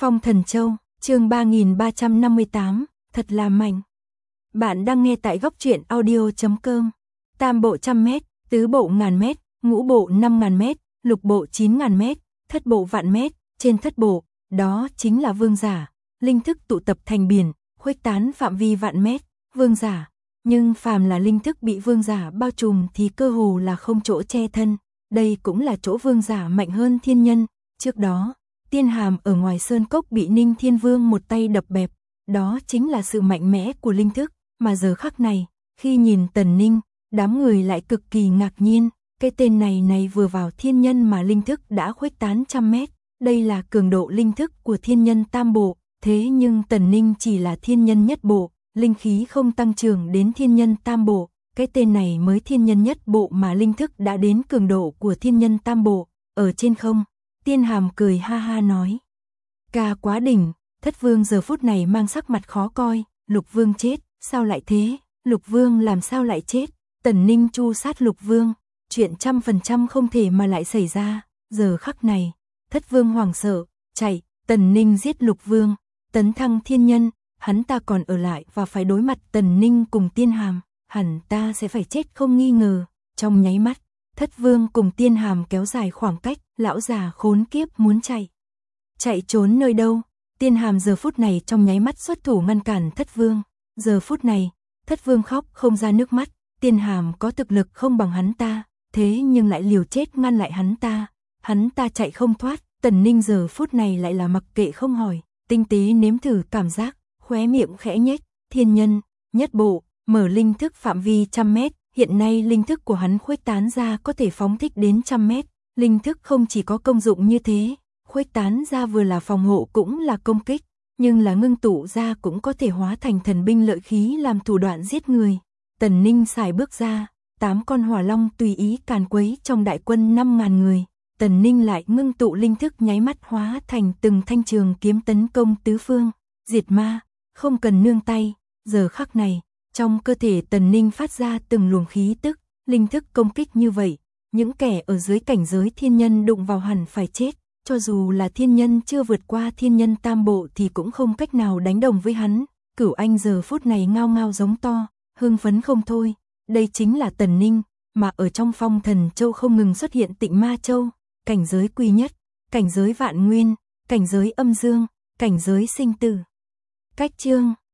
Phong Thần Châu, chương 3358, thật là mạnh. Bạn đang nghe tại góc truyện audio.com. Tam bộ 100m, tứ bộ 1000m, ngũ bộ 5000m, lục bộ 9000m, thất bộ vạn mét, trên thất bộ, đó chính là vương giả, linh thức tụ tập thành biển, khuếch tán phạm vi vạn mét, vương giả. Nhưng phàm là linh thức bị vương giả bao trùm thì cơ hồ là không chỗ che thân, đây cũng là chỗ vương giả mạnh hơn thiên nhân. Trước đó, Tiên Hàm ở ngoài sơn cốc bị Ninh Thiên Vương một tay đập bẹp, đó chính là sự mạnh mẽ của linh thức, mà giờ khắc này, khi nhìn Tần Ninh, đám người lại cực kỳ ngạc nhiên, cái tên này vừa vào thiên nhân mà linh thức đã khuếch tán 100 mét, đây là cường độ linh thức của thiên nhân tam bộ, thế nhưng Tần Ninh chỉ là thiên nhân nhất bộ, linh khí không tăng trưởng đến thiên nhân tam bộ, cái tên này mới thiên nhân nhất bộ mà linh thức đã đến cường độ của thiên nhân tam bộ, ở trên không. Tiên Hàm cười ha ha nói. Ca quá đỉnh, Thất Vương giờ phút này mang sắc mặt khó coi, Lục Vương chết, sao lại thế, Lục Vương làm sao lại chết, Tần Ninh tru sát Lục Vương, chuyện 100% không thể mà lại xảy ra, giờ khắc này, Thất Vương hoảng sợ, chạy, Tần Ninh giết Lục Vương, tấn thăng thiên nhân, hắn ta còn ở lại và phải đối mặt Tần Ninh cùng Tiên Hàm, hẳn ta sẽ phải chết không nghi ngờ, trong nháy mắt. Thất Vương cùng Tiên Hàm kéo dài khoảng cách, lão già khốn kiếp muốn chạy. Chạy trốn nơi đâu? Tiên Hàm giờ phút này trong nháy mắt xuất thủ ngăn cản Thất Vương. Giờ phút này, Thất Vương khóc không ra nước mắt, Tiên Hàm có thực lực không bằng hắn ta, thế nhưng lại liều chết ngăn lại hắn ta chạy không thoát, Tần Ninh giờ phút này lại là mặc kệ không hỏi, tinh tế nếm thử cảm giác, khóe miệng khẽ nhếch, thiên nhân, nhất bộ, mở linh thức phạm vi 100 mét. Hiện nay linh thức của hắn khuếch tán ra có thể phóng thích đến 100 mét, linh thức không chỉ có công dụng như thế, khuếch tán ra vừa là phòng hộ cũng là công kích, nhưng là ngưng tụ ra cũng có thể hóa thành thần binh lợi khí làm thủ đoạn giết người. Tần Ninh xài bước ra, 8 con hỏa long tùy ý càn quấy trong đại quân 5000 người, Tần Ninh lại ngưng tụ linh thức nháy mắt hóa thành từng thanh trường kiếm tấn công tứ phương, diệt ma, không cần nương tay, giờ khắc này. Trong cơ thể Tần Ninh phát ra từng luồng khí tức, linh thức công kích như vậy, những kẻ ở dưới cảnh giới thiên nhân đụng vào hẳn phải chết, cho dù là thiên nhân chưa vượt qua thiên nhân tam bộ thì cũng không cách nào đánh đồng với hắn. Cửu Anh giờ phút này ngao ngao giống to, hưng phấn không thôi, đây chính là Tần Ninh, mà ở trong Phong Thần Châu không ngừng xuất hiện Tịnh Ma Châu, cảnh giới quy nhất, cảnh giới vạn nguyên, cảnh giới âm dương, cảnh giới sinh tử. Cách chương